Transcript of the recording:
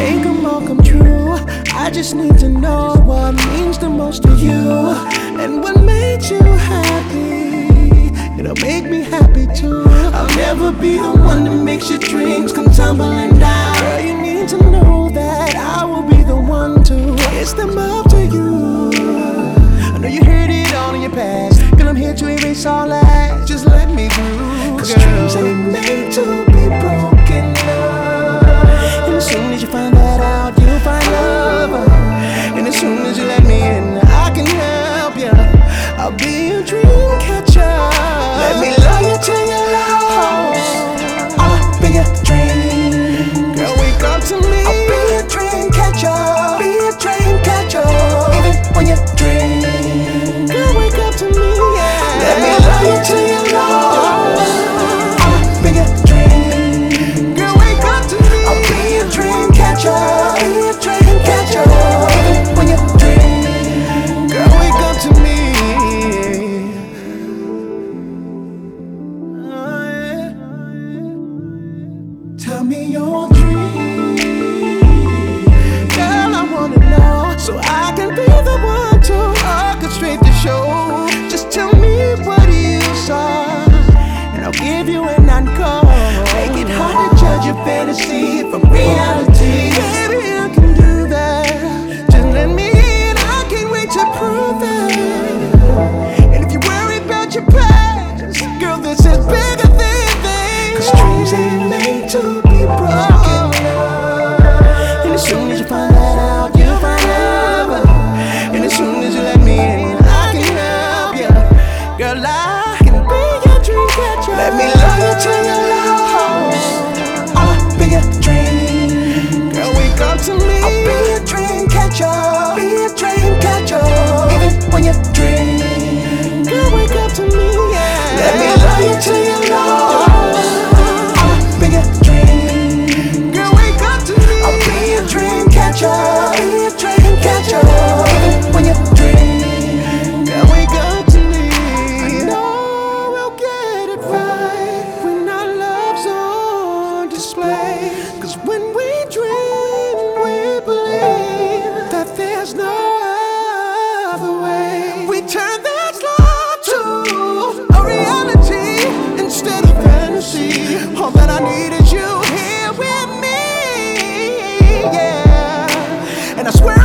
make them all come true. I just need to know what means the most to you. And what makes you happy, it'll make me happy too. I'll never be the one that makes your dreams come tumbling down. Girl, you need to know that I will be the one to kiss them up to you. I know you heard it all in your past, girl, I'm here to erase all that. Just let me through, cause dreams ain't made to be broken up. And as soon as you find that out, you'll find love. And as soon as you let me in, I can help you. I'll be your dream catcher. Let me love you till you're lost. I'll be your dream. Girl, wake up to me. I'll be your dream catcher. Be your dream catcher. Even when you dream. Girl, wake up to me, yeah. Let me love you till you're lost. I'll be your dream. Girl, wake up to me. I'll be your dream catcher. Be your dream catcher. Even when you dream. Girl, wake up to me. Tell me your dream, girl, I wanna know, so I can be the one to orchestrate the show. Just tell me what you saw, and I'll give you an encore. Make it hard to judge your fantasy from reality. Baby, I can do that. Just let me in, I can't wait to prove that. And if you worry about your past, girl, this is bigger than things. Cause dreams ain't made to be broken. And as soon as you find that out, you'll find love. And as soon as you let me in, I can help you. Girl, I can be your dream catcher. Let me love you till you're lost. I'll be your dream. Girl, wake up to me. I'll be your dream catcher. Be your dream catcher. Even when you dream. Girl, wake up to me, yeah. Let me love you till you're lost. Be a dream catcher, even when you dream. Girl, wake up to me. I know we'll get it right when our love's on display. Cause when we dream, we believe that there's no other way. We turn that love to a reality instead of fantasy. All that I need is you here with me, yeah. And I swear